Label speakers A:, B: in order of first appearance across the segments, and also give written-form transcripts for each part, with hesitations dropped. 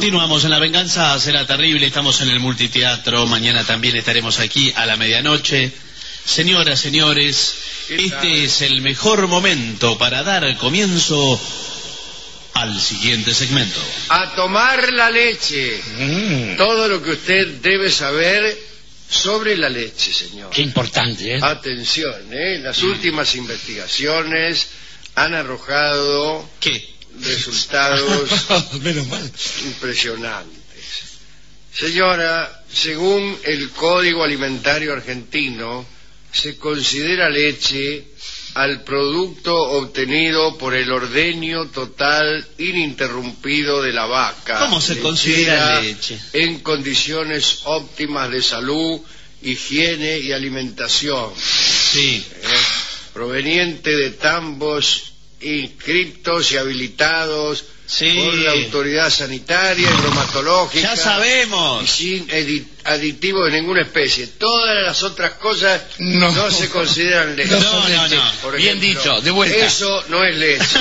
A: Continuamos en La Venganza Será Terrible, estamos en el Multiteatro, mañana también estaremos aquí a la medianoche. Señoras, señores, este es el mejor momento para dar comienzo al siguiente segmento.
B: A tomar la leche. Todo lo que usted debe saber sobre la leche, señor.
C: Qué importante, ¿eh?
B: Atención, las últimas investigaciones han arrojado...
A: ¿Qué?
B: Resultados
C: Menos mal.
B: impresionantes. Señora, según el Código Alimentario Argentino, se considera leche al producto obtenido por el ordeño total ininterrumpido de la vaca.
A: ¿Cómo se considera leche?
B: En condiciones óptimas de salud, higiene y alimentación.
A: Sí.
B: Proveniente de tambos inscriptos y habilitados por la autoridad sanitaria y bromatológica.
A: Ya sabemos.
B: Y sin aditivos de ninguna especie. Todas las otras cosas no se consideran leche.
A: No.
B: Por
C: Bien
B: ejemplo,
C: dicho, de vuelta.
B: Eso no es leche.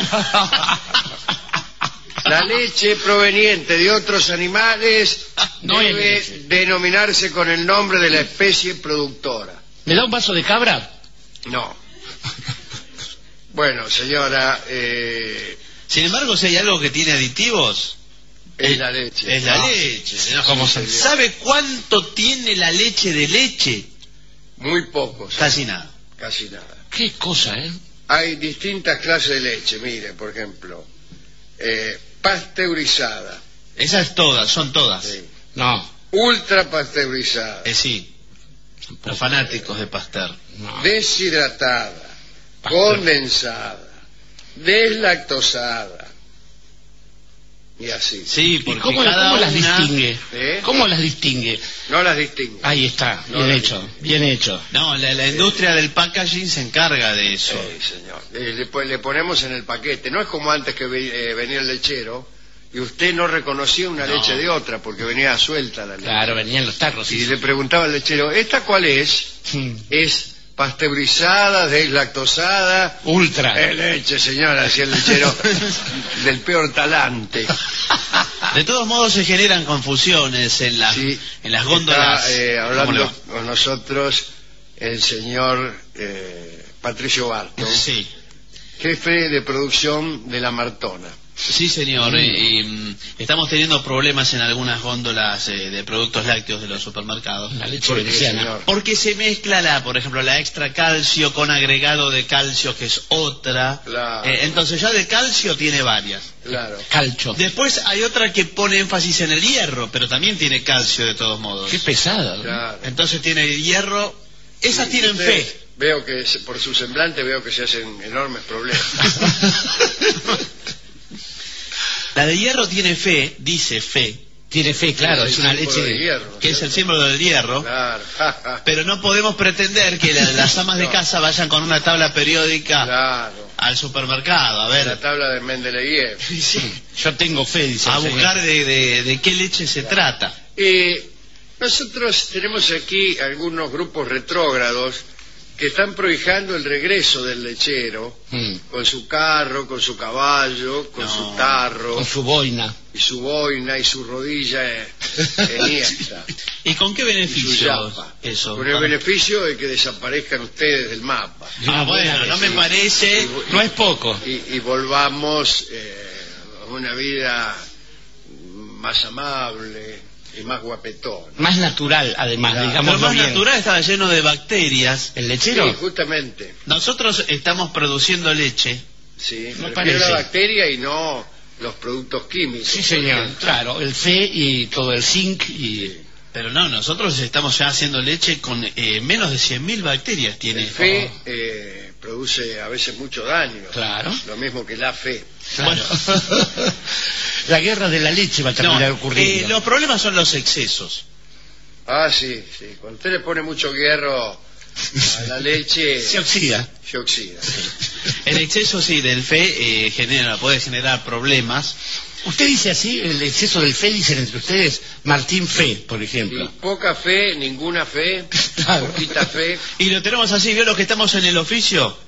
B: La leche proveniente de otros animales
C: No es
B: debe
C: leche.
B: denominarse con el nombre de la especie productora.
C: ¿Me da un vaso de cabra?
B: No. Bueno, señora,
A: Sin embargo, si hay algo que tiene aditivos,
B: es la leche.
A: es la leche. señor.
C: ¿Cómo se-
A: ¿Sabe cuánto tiene la leche de leche?
B: Muy poco. señor.
A: Casi nada.
B: Casi nada.
C: Qué cosa, ¿eh?
B: Hay distintas clases de leche. Mire, por ejemplo, pasteurizada,
A: Esas todas, son todas.
B: sí,
C: No,
B: ultra pasteurizada,
A: Sí. Los fanáticos de Pasteur.
C: no.
B: deshidratada,
C: Pasteur.
B: condensada, deslactosada y así.
A: Sí,
C: ¿Y
A: porque
C: cómo
A: cada
C: las
A: una...
C: distingue?
B: ¿Eh?
C: ¿Cómo las distingue?
B: No las distingue.
C: Ahí está,
B: No
C: bien
B: las
C: hecho,
B: distingue.
C: bien hecho.
A: No, la industria del packaging se encarga de eso.
B: Sí, señor. Le ponemos en el paquete. No es como antes que venía el lechero y usted no reconocía una
A: No.
B: leche de otra porque venía suelta la leche.
C: Claro, venían los tarros.
B: Y le preguntaba al lechero, ¿esta cuál es? Es pasteurizada, deslactosada.
C: Ultra.
B: Leche, señora, decía el lechero del peor talante.
A: De todos modos se generan confusiones en
B: Sí,
A: las góndolas.
B: está
A: ¿Cómo le
B: hablando
A: va?
B: con nosotros el señor Patricio Barton,
A: Sí.
B: jefe de producción de La Martona.
A: Sí, señor. Estamos teniendo problemas en algunas góndolas de productos lácteos de los supermercados.
C: La leche
B: ¿Por qué,
C: veneciana.
B: señor?
A: Porque se mezcla, por ejemplo, la extra calcio con agregado de calcio, que es otra.
B: Claro.
A: Entonces ya de calcio tiene varias.
B: Claro.
C: Calcho.
A: Después hay otra que pone énfasis en el hierro, pero también tiene calcio de todos modos.
C: Qué pesada. ¿no?
B: Claro.
A: Entonces tiene hierro. Esas tienen
B: Usted-
A: fe.
B: Veo que por su semblante veo que se hacen enormes problemas.
A: La de hierro tiene fe, dice fe,
C: Tiene fe, claro,
B: Es
C: es
B: el
C: una
B: símbolo
C: leche
B: de hierro,
A: que es el
B: ¿cierto?
A: símbolo del hierro.
B: Claro.
A: Pero no podemos pretender que las amas de
B: No.
A: casa vayan con una tabla periódica
B: Claro.
A: al supermercado, a
B: La
A: ver,
B: tabla de Mendeleev.
C: Yo tengo fe, dice
A: a
C: el señor.
A: buscar de qué leche se trata.
B: Nosotros tenemos aquí algunos grupos retrógrados que están prohijando el regreso del lechero con su carro, con su caballo, con
A: No.
B: su tarro
C: Con su boina.
B: y su boina y su rodilla enhiesta.
A: ¿Y con qué
B: Y su
A: beneficio
B: yapa.
A: eso?
B: Con el beneficio de que desaparezcan ustedes del mapa
A: Ah, bueno, no me parece.
C: No es poco.
B: y volvamos a una vida más amable y más guapetón.
C: Más natural, además,
B: Claro.
A: Lo
C: digamos
A: más
C: bien.
A: natural estaba lleno de bacterias.
C: ¿El
B: Sí,
C: lechero?
B: justamente.
A: Nosotros estamos produciendo leche.
B: Sí,
C: Me
B: me
C: parece.
B: refiero a la bacteria y no los productos químicos.
C: Sí,
B: por
C: señor.
B: ejemplo.
C: Claro, el fe y todo el zinc y...
A: Pero no, nosotros estamos ya haciendo leche con menos de 100.000 bacterias. Tiene.
B: El fe produce a veces mucho daño.
C: Claro.
B: Lo mismo que la fe.
A: Bueno.
C: La guerra de la leche va a terminar
A: No,
C: ocurriendo.
A: los problemas son los excesos.
B: Ah, sí, sí. Cuando usted le pone mucho hierro a la leche,
C: Se oxida.
B: se oxida.
A: El exceso, sí, del fe puede generar problemas.
C: Usted dice así, el exceso del fe, dicen entre ustedes, Martín Fe, por ejemplo.
B: Y poca fe, ninguna fe,
C: Claro.
B: poquita fe.
A: Y lo tenemos así, ¿vio lo que estamos en el oficio?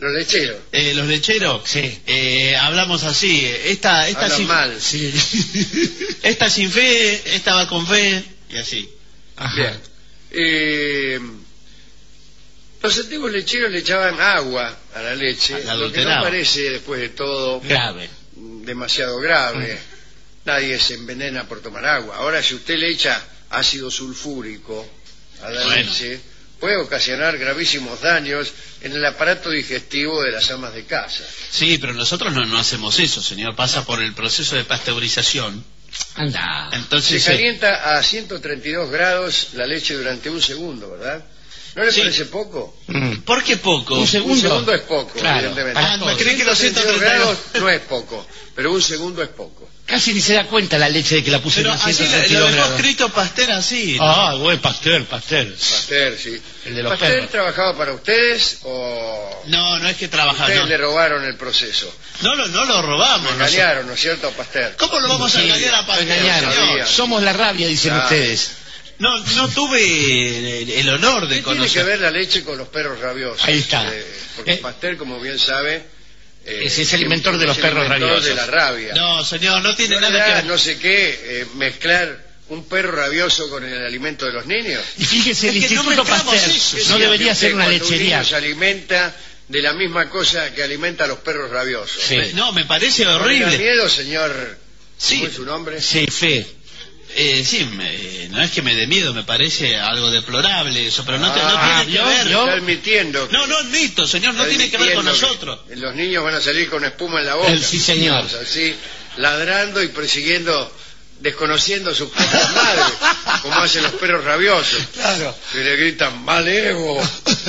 B: Los lecheros.
A: Los lecheros.
C: Sí.
A: Hablamos así. Esta
B: Hablan
A: sin,
B: mal.
C: Sí.
A: esta sin fe, esta va con fe, y así.
C: Ajá.
B: Bien. Los antiguos lecheros le echaban agua a la leche,
A: La
B: lo que no
A: adulteraban.
B: parece, después de todo,
C: Grave.
B: demasiado grave. Nadie se envenena por tomar agua. Ahora, si usted le echa ácido sulfúrico a la
A: Bueno.
B: leche, puede ocasionar gravísimos daños en el aparato digestivo de las amas de casa.
A: Sí, pero nosotros no hacemos eso, señor. Pasa por el proceso de pasteurización.
C: Anda.
B: Se
A: Entonces,
B: calienta a 132 grados la leche durante un segundo, ¿verdad? ¿No le
A: Sí.
B: parece poco?
A: ¿por qué poco?
C: Un segundo.
B: Un segundo es poco,
C: Claro,
B: evidentemente.
C: para
A: Ah, no,
C: todos.
A: creí que los
B: 132
A: 132
B: grados no es poco, pero un segundo es poco.
C: Casi ni se da cuenta la leche de que la puse
A: Pero
C: en
A: así lo
C: 132
A: dejó
C: grados.
A: escrito Pasteur así. ¿no?
C: Ah, buen Pasteur.
B: Pasteur, sí.
C: El de los
B: ¿Pasteur
C: perros.
B: trabajaba para ustedes o
A: No es que trabajaba.
B: ustedes
A: No,
B: le robaron el proceso?
A: no lo robamos.
B: Lo engañaron, ¿no es cierto, Pasteur?
A: ¿Cómo lo vamos a
C: Sí,
A: engañar a Pasteur,
C: engañaron.
A: señor?
C: Somos la rabia, dicen
B: Claro.
C: ustedes.
A: No tuve el honor de
B: ¿Qué tiene
A: conocer.
B: que ver la leche con los perros rabiosos?
C: Ahí está.
B: Porque
C: Eh,
B: Pasteur, como bien sabe,
C: ese es el inventor de los
B: es el
C: perros
B: inventor
C: rabiosos.
B: de la rabia.
A: No, señor, no tiene
B: ¿No
A: nada
B: le
A: que
B: da
A: ver.
B: no sé qué, mezclar un perro rabioso con el alimento de los niños?
C: Y fíjese, el
A: Es que no
C: Instituto
A: mezclamos
C: Pasteur
A: eso,
C: no
A: señor.
C: debería ser una
B: Cuando un
C: lechería.
B: niño se alimenta de la misma cosa que alimenta a los perros rabiosos.
C: Sí.
A: No, me parece
B: ¿No le da
A: horrible.
B: miedo, señor?
A: Sí.
B: ¿Cómo es su nombre?
C: Sí, fe.
A: Sí, no es que me dé miedo, me parece algo deplorable eso, pero no
C: Ah,
A: tiene que
C: ¿vio?
A: ver.
C: ¿Vio?
B: Está admitiendo.
A: No admito, señor, no
B: está
A: tiene que ver con
B: admitiendo
A: nosotros.
B: que los niños van a salir con espuma en la boca.
C: Sí, señor.
B: Así, ladrando y persiguiendo, desconociendo a sus propias madres, como hacen los perros rabiosos.
C: Claro.
B: Que le gritan, ¡Malevo!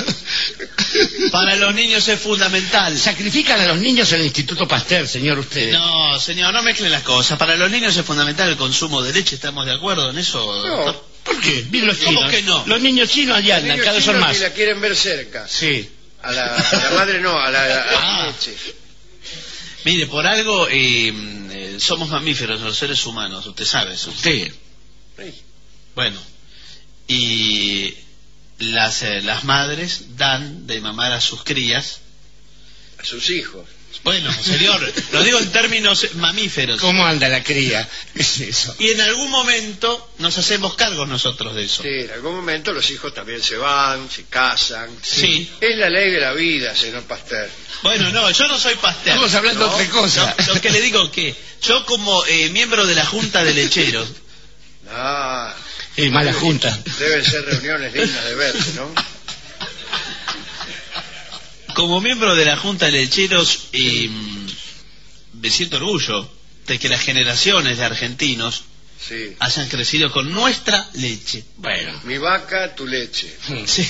A: Para los niños es fundamental.
C: Sacrifican a los niños en el Instituto Pasteur, señor, usted.
A: No, señor, no mezcle las cosas. Para los niños es fundamental el consumo de leche, ¿estamos de acuerdo en eso?
B: No.
C: ¿Por qué? Miren los
A: ¿Cómo
C: chinos.
A: que no?
C: Los niños chinos allá
B: Los
C: andan,
B: niños
C: cada vez son
B: chinos
C: más.
B: ni la quieren ver cerca.
C: Sí.
B: A la madre no, a la
A: Ah.
B: leche.
A: Mire, por algo somos mamíferos, los seres humanos, usted sabe eso.
C: Sí.
A: Bueno, y las madres dan de mamar a sus crías.
B: A sus hijos.
A: Bueno, señor, lo digo en términos mamíferos.
C: ¿Cómo anda la cría? ¿Qué es eso?
A: Y en algún momento nos hacemos cargo nosotros de eso.
B: Sí, en algún momento los hijos también se van, se casan.
A: Sí.
B: Es la ley de la vida, señor Pasteur.
A: Bueno, no, yo no soy Pasteur.
C: Estamos hablando de otra cosa.
A: Lo que le digo que yo como miembro de la Junta de Lecheros,
B: Ah,
C: Mala junta.
B: deben ser reuniones dignas de verse, ¿no?
A: como miembro de la Junta de Lecheros, me siento orgullo de que las generaciones de argentinos
B: Sí.
A: hayan crecido con nuestra leche.
C: Bueno.
B: Mi vaca, tu leche.
A: Sí.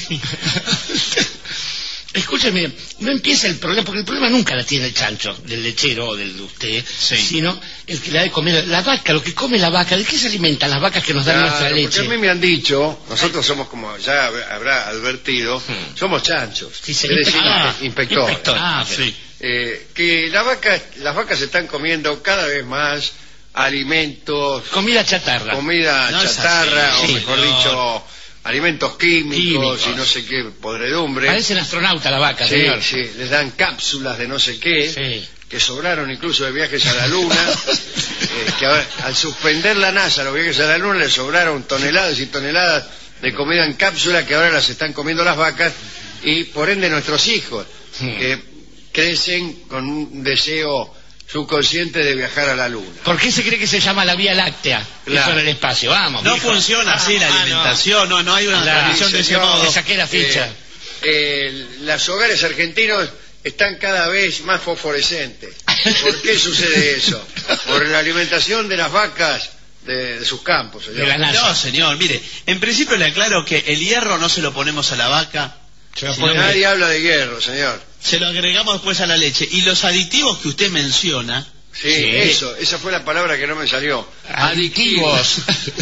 C: Escúcheme, no empieza el problema, porque el problema nunca la tiene el chancho, del lechero o del de usted,
A: Sí.
C: sino el que le da de comer. La vaca, lo que come la vaca, ¿de qué se alimentan las vacas que nos dan nuestra
B: Claro, porque
C: leche?
B: a mí me han dicho, nosotros somos, como ya habrá advertido, somos chanchos.
C: Sí, sí,
B: Es decir,
C: inspector.
B: inspectores.
C: Ah, sí.
B: Que las vacas están comiendo cada vez más alimentos,
C: Comida chatarra.
B: comida
A: No es
B: chatarra,
A: así,
B: o mejor
A: señor.
B: dicho, alimentos químicos
C: Químicos.
B: y no sé qué podredumbre.
C: Parecen astronauta la vaca,
B: Sí,
C: señor.
B: sí, les dan cápsulas de no sé qué,
C: Sí.
B: que sobraron incluso de viajes a la Luna, que ahora, al suspender la NASA los viajes a la Luna, les sobraron toneladas y toneladas de comida en cápsula que ahora las están comiendo las vacas y por ende nuestros hijos, que crecen con un deseo subconsciente de viajar a la Luna.
C: ¿Por qué se cree que se llama la Vía Láctea?
B: Claro.
C: Eso en el espacio, vamos.
A: No
C: mijo.
A: funciona así la alimentación, no hay una
C: La-
A: tradición de ese
B: señor,
A: modo.
C: Le saqué la ficha.
B: Los hogares argentinos están cada vez más fosforescentes. ¿Por qué sucede eso? Por la alimentación de las vacas de sus campos, señor.
C: De la NASA.
A: No, señor, mire, en principio le aclaro que el hierro no se lo ponemos a la vaca,
C: Se lo
A: sino
C: pone-
A: que
B: Nadie habla de hierro, señor.
A: se lo agregamos después a la leche. Y los aditivos que usted menciona,
B: Sí,
C: Sí.
B: eso, esa fue la palabra que no me salió.
C: Aditivos.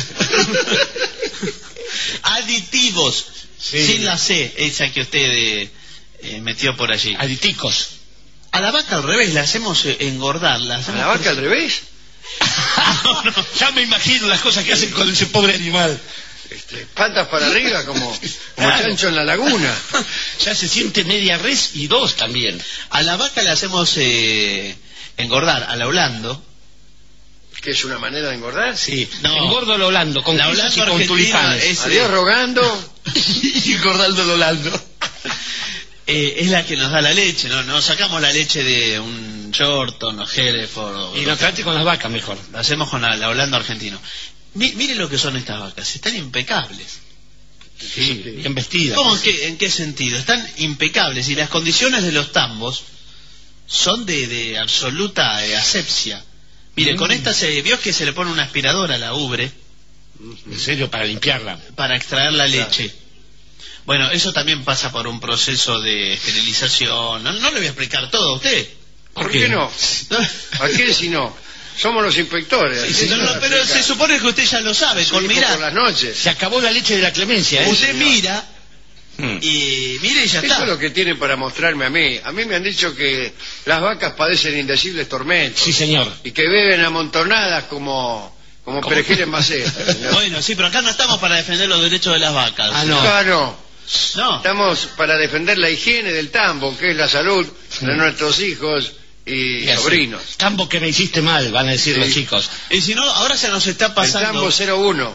A: aditivos,
C: Sí.
A: sin la C, esa que usted metió por allí.
C: Aditicos.
A: A la vaca al revés, la hacemos engordar. La
B: ¿A
A: hacemos
B: la vaca al revés?
C: Ya me imagino las cosas que hacen con ese pobre animal.
B: Patas para arriba, como
C: Claro.
B: chancho en la laguna.
C: Ya se siente media res y 2 también.
A: A la vaca le hacemos engordar, a la Holando.
B: ¿Qué es una manera de engordar?
C: Sí,
A: No.
C: engordo lo Holando, con
A: La
C: quesos y
A: Holando
C: con
A: argentina
C: tulipanes.
A: es-
B: Adiós rogando.
C: Y engordando lo Holando.
A: Es la que nos da la leche, no sacamos la leche de un Shorton o Hereford.
C: Y nos trate con las vacas mejor.
A: Lo hacemos con la Holando argentino. Mire lo que son estas vacas, están impecables.
C: Sí, bien vestidas.
A: ¿Cómo? ¿En qué sentido? Están impecables y las condiciones de los tambos son de absoluta asepsia. Mire, con esta vio que se le pone una aspiradora a la ubre
C: En serio, para limpiarla.
A: para extraer la leche. Bueno, eso también pasa por un proceso de esterilización. No le voy a explicar todo a usted.
B: ¿Por qué no? ¿A qué si no? Somos los inspectores.
A: Pero se supone que usted ya lo sabe. Con
B: Por
A: mirar,
B: las noches.
C: Se acabó la leche de la clemencia, ¿eh?
A: usted mira
C: Mm.
A: y mire y ya
B: Eso
A: está.
B: es lo que tiene para mostrarme a mí. A mí me han dicho que las vacas padecen indecibles tormentos.
C: Sí, señor.
B: Y que beben amontonadas como perejil en maceta. señor.
A: Bueno, sí, pero acá no estamos para defender los derechos de las vacas.
C: Ah, no.
B: Ah, no.
A: No.
B: Estamos para defender la higiene del tambo, que es la salud de nuestros hijos y
C: Ya sé.
B: sobrinos.
C: Tambo que me hiciste mal, van a decir
B: Sí.
C: los chicos.
A: Y si no, ahora se nos está
B: El
A: pasando.
B: tambo 01.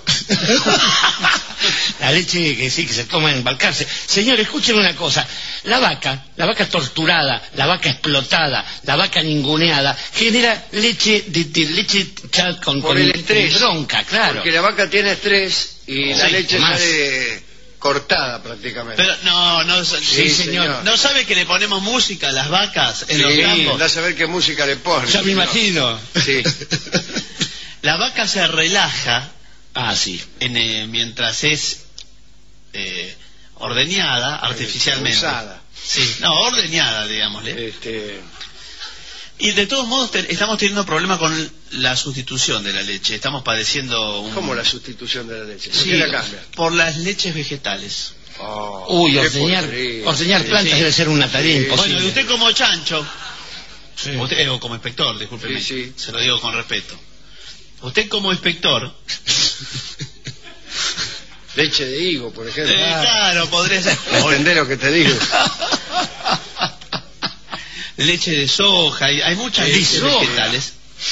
C: La leche que sí, que se toma en Balcarce. Señor, escuchen una cosa. La vaca torturada, la vaca explotada, la vaca ninguneada, genera leche de leche ya con
B: Por el estrés.
C: bronca, claro.
B: Porque la vaca tiene estrés y la
C: Sí,
B: leche
C: más.
B: sale cortada prácticamente.
A: Pero no,
B: Sí, señor.
A: ¿No sabe que le ponemos música a las vacas en
B: Sí,
A: los tambos?
B: andá a saber qué música le pone.
C: Ya me imagino.
B: Sí.
A: La vaca se relaja
C: Ah, sí.
A: mientras es ordeñada artificialmente.
B: Usada.
A: Sí, no, ordeñada, digámosle. Y de todos modos estamos teniendo problemas con la sustitución de la leche. Estamos padeciendo un...
B: ¿Cómo la sustitución de la leche? ¿Por
A: Sí,
B: qué la cambia?
A: por las leches vegetales.
B: Oh,
C: Uy,
B: qué
C: ordeñar
B: porquería.
C: plantas
A: sí.
C: debe ser una tarea
B: Sí.
C: imposible.
A: Bueno, y usted como chancho,
C: Sí.
A: usted, o como inspector, discúlpeme,
B: Sí, sí.
A: se lo digo con respeto. Usted como inspector,
B: Leche de higo, por ejemplo.
A: claro, podría ser...
B: ¿Entendés lo que te digo?
A: leche de soja, hay muchas
C: De
A: leches
C: soja.
A: vegetales.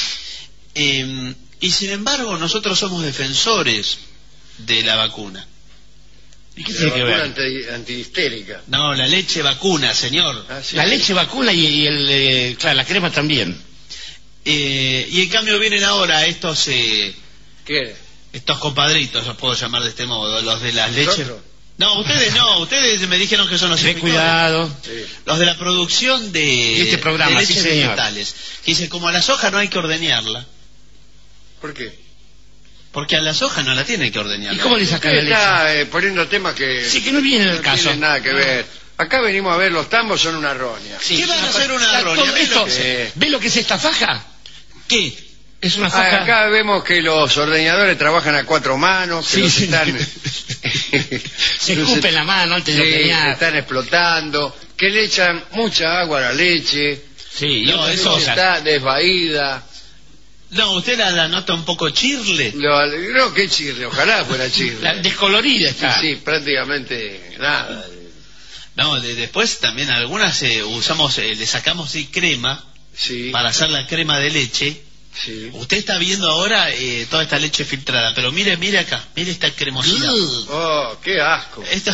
A: Y sin embargo, nosotros somos defensores de la vacuna.
C: ¿Y qué
B: La
C: tiene que
B: vacuna
C: ver?
B: antihistérica.
A: No, la leche vacuna, señor.
B: Ah, sí,
C: La
B: sí.
C: leche vacuna y claro, la crema también.
A: Y en cambio vienen ahora estos
B: ¿Qué?
A: estos compadritos, los puedo llamar de este modo, los de las leches.
B: ¿Nosotros?
A: No, ustedes me dijeron que son los
C: Ten
A: inspectores.
C: cuidado.
B: Sí.
A: Los de la producción de
C: este programa,
A: de
C: sí,
A: leches
C: señor.
A: vegetales. Que dice, como a la soja no hay que ordeñarla,
B: ¿Por qué?
A: porque a la soja no la tiene que ordeñar.
C: ¿Y cómo le saca la
B: Usted
C: leche?
B: está poniendo temas que
C: Sí, que no viene el caso.
B: tienen nada que ver. Acá venimos a ver los tambos, son una roña.
C: Sí,
A: ¿Qué van a hacer una
C: Está
A: roña?
C: todo
A: ¿Ves
C: esto-
A: lo que-
C: ¿Ve lo que es esta faja?
A: ¿Qué?
C: Es una faja.
B: Acá vemos que los ordeñadores trabajan a 4 manos, que
C: Sí,
B: los
C: sí.
B: están...
C: Se escupen la mano antes de
B: Sí,
C: ordeñar.
B: están explotando, que le echan mucha agua a la leche,
C: Sí,
A: No,
C: no,
B: la
C: eso.
B: leche está desvaída.
A: No, usted la nota un poco chirle.
B: No, qué chirle, ojalá fuera chirle.
C: La descolorida está.
B: Sí, prácticamente nada.
A: No, después también algunas usamos, le sacamos crema
B: Sí,
A: para hacer la crema de leche.
B: sí.
A: Usted está viendo ahora toda esta leche filtrada, pero mire acá, mire esta cremosidad.
B: Oh, qué asco.
A: Esto...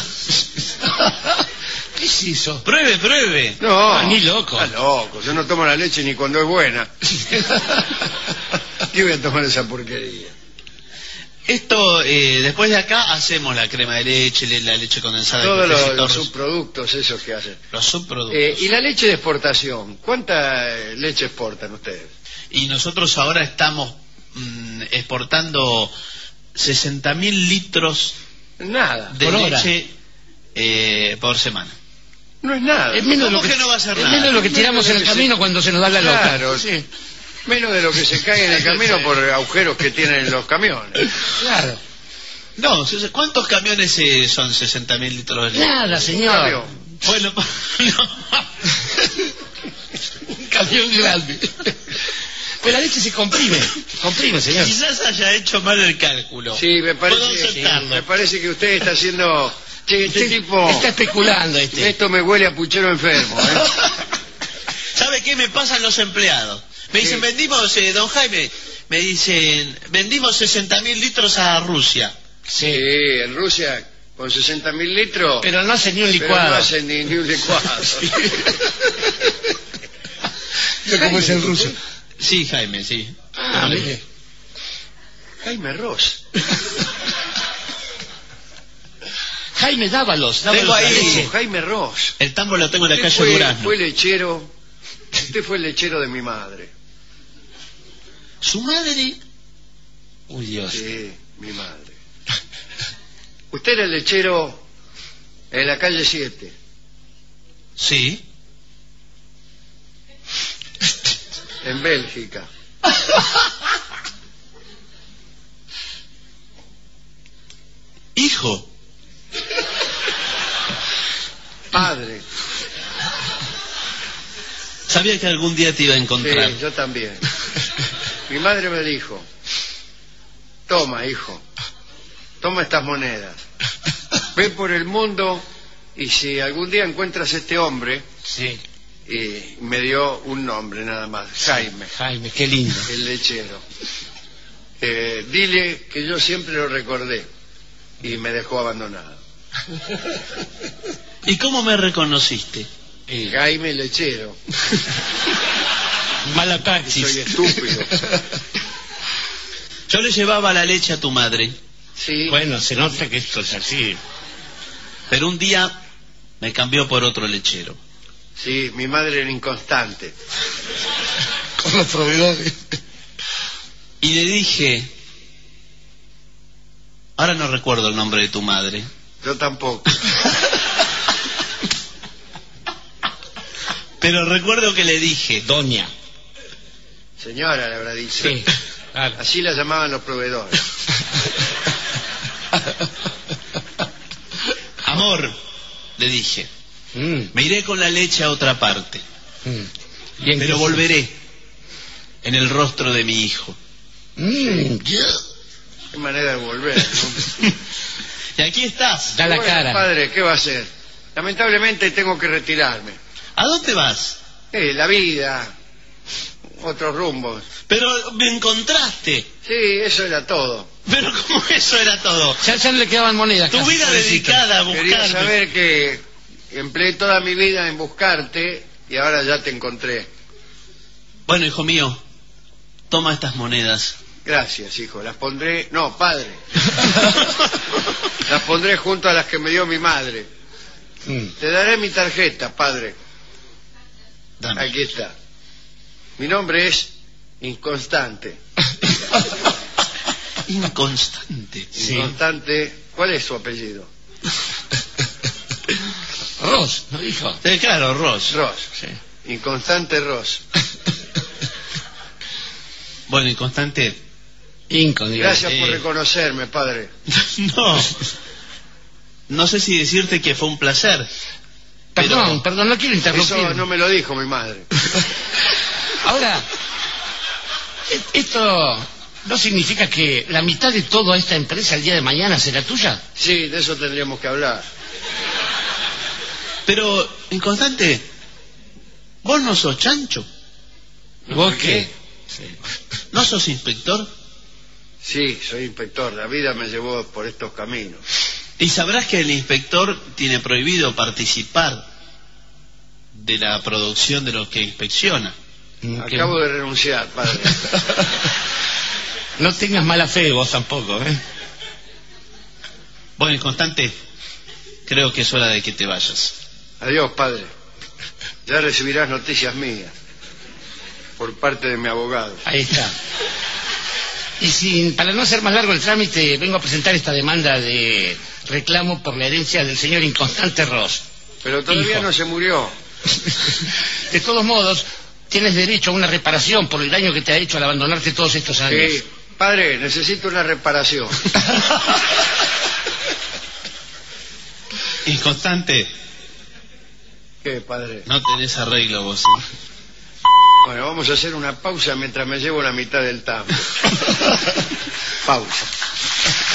C: ¿Qué es eso?
A: Pruebe.
B: No,
C: Ah, ni loco.
B: Está loco, yo no tomo la leche ni cuando es buena. ¿Qué voy a tomar esa porquería?
A: Esto, después de acá hacemos la crema de leche, la leche condensada.
B: Todos
A: que usted
B: los
A: citó,
B: subproductos esos que hacen.
A: los subproductos.
B: Y la leche de exportación, ¿cuánta leche exportan ustedes?
A: Y nosotros ahora estamos exportando 60.000 litros
B: Nada,
A: de
C: Por hora.
A: leche por semana.
B: no es nada.
C: Es menos,
A: ¿Cómo
C: de lo
A: que no va a ser
C: es
A: nada?
C: menos de lo que tiramos en el camino cuando se nos da la loca.
B: Claro,
C: Sí,
B: menos de lo que se cae en el camino por agujeros que tienen los camiones.
C: claro.
A: No, ¿cuántos camiones son 60.000 litros de leche?
C: Nada, señor.
B: Camión.
A: Bueno, no.
C: Un camión grande. Pues la leche se comprime, señor.
A: Quizás haya hecho mal el cálculo.
B: Sí, me
A: Puedo
B: parece,
A: aceptarlo.
B: me parece que usted está haciendo Che, este tipo...
C: Está especulando este.
B: Esto me huele a puchero enfermo, ¿eh?
A: ¿Sabe qué me pasan los empleados? Me dicen,
B: Sí.
A: vendimos, don Jaime, me dicen, vendimos 60.000 litros a Rusia.
B: Sí, en Rusia, con 60.000 litros...
C: Pero no hace ni un
B: pero
C: licuado.
B: no hacen ni un licuado.
C: ¿Cómo es el ruso?
A: Sí, Jaime, sí.
C: Ah, mire.
B: Jaime Ross.
C: Jaime Dávalos.
A: Tengo ahí.
C: leche.
B: Jaime Ross.
A: El tambo lo tengo en la
B: Usted
A: calle Durazno.
B: fue lechero. Usted fue el lechero de mi madre.
A: ¿Su madre?
C: Uy, Dios.
B: Sí, mi madre. Usted era el lechero en la calle 7.
A: Sí.
B: En Bélgica.
A: Hijo.
B: Padre.
A: Sabía que algún día te iba a encontrar.
B: Sí, yo también. Mi madre me dijo, toma, hijo, toma estas monedas. Ve por el mundo y si algún día encuentras este hombre,
C: Sí.
B: y me dio un nombre nada más, Jaime,
C: Jaime, qué lindo.
B: el lechero. Dile que yo siempre lo recordé y me dejó abandonado.
A: ¿Y cómo me reconociste?
B: Jaime Lechero.
C: Mala
B: Soy
C: taxis.
B: estúpido.
A: Yo le llevaba la leche a tu madre,
B: Sí,
C: Bueno, se nota que esto es así.
A: pero un día me cambió por otro lechero.
B: sí, mi madre era inconstante.
C: Con los proveedores.
A: Y le dije, ahora no recuerdo el nombre de tu madre,
B: Yo tampoco.
A: pero recuerdo que le dije,
C: Doña.
B: Señora, le habrá dicho.
C: Sí. Claro.
B: Así la llamaban los proveedores.
A: amor, le dije,
C: Mm,
A: me iré con la leche a otra parte,
C: mm. Bien,
A: pero
C: que-
A: volveré en el rostro de mi hijo.
C: Ya.
B: Qué manera de volver, ¿no?
A: Y aquí estás.
C: Da la
B: Bueno,
C: cara.
B: padre, ¿qué va a hacer? Lamentablemente tengo que retirarme.
A: ¿A dónde vas?
B: La vida, otros rumbos.
A: Pero me encontraste.
B: Sí, eso era todo.
A: Pero ¿cómo eso era todo?
C: Ya no le quedaban monedas.
A: Tu
C: casi,
A: vida
C: pobrecito.
A: dedicada a
B: Quería
A: buscarme.
B: saber que empleé toda mi vida en buscarte y ahora ya te encontré.
A: Bueno, hijo mío, toma estas monedas.
B: Gracias, hijo. Las pondré... No, padre. Las pondré junto a las que me dio mi madre.
C: Mm.
B: Te daré mi tarjeta, padre.
A: Dame.
B: Aquí está. Mi nombre es Inconstante.
A: Inconstante.
C: Sí.
B: Inconstante. ¿Cuál es su apellido?
C: Ross, ¿no dijo?
A: Claro, Ross.
B: Ross.
C: Sí.
B: Inconstante Ross.
A: Bueno, Inconstante.
C: Incon, digo.
B: Gracias por reconocerme, padre.
A: No. No sé si decirte que fue un placer.
C: Perdón, perdón, no quiero interrumpir.
B: Eso no me lo dijo mi madre.
C: Ahora, esto no significa que la mitad de toda esta empresa el día de mañana será tuya.
B: Sí, de eso tendríamos que hablar.
A: Pero, Inconstante, vos no sos chancho.
C: ¿Vos qué?
A: ¿No sos inspector?
B: Sí, soy inspector. La vida me llevó por estos caminos.
A: Y sabrás que el inspector tiene prohibido participar de la producción de lo que inspecciona.
B: Acabo de renunciar, padre.
C: No tengas mala fe vos tampoco, ¿eh?
A: Bueno, Inconstante, creo que es hora de que te vayas.
B: Adiós, padre. Ya recibirás noticias mías por parte de mi abogado.
C: Ahí está. Y para no hacer más largo el trámite, vengo a presentar esta demanda de reclamo por la herencia del señor Inconstante Ross.
B: Pero todavía
C: Hijo.
B: no se murió.
C: De todos modos, tienes derecho a una reparación por el daño que te ha hecho al abandonarte todos estos años.
B: Sí, padre, necesito una reparación.
A: Inconstante,
B: ¿Qué, padre?
A: no tenés arreglo vos.
B: Bueno, vamos a hacer una pausa mientras me llevo la mitad del tambo. Pausa.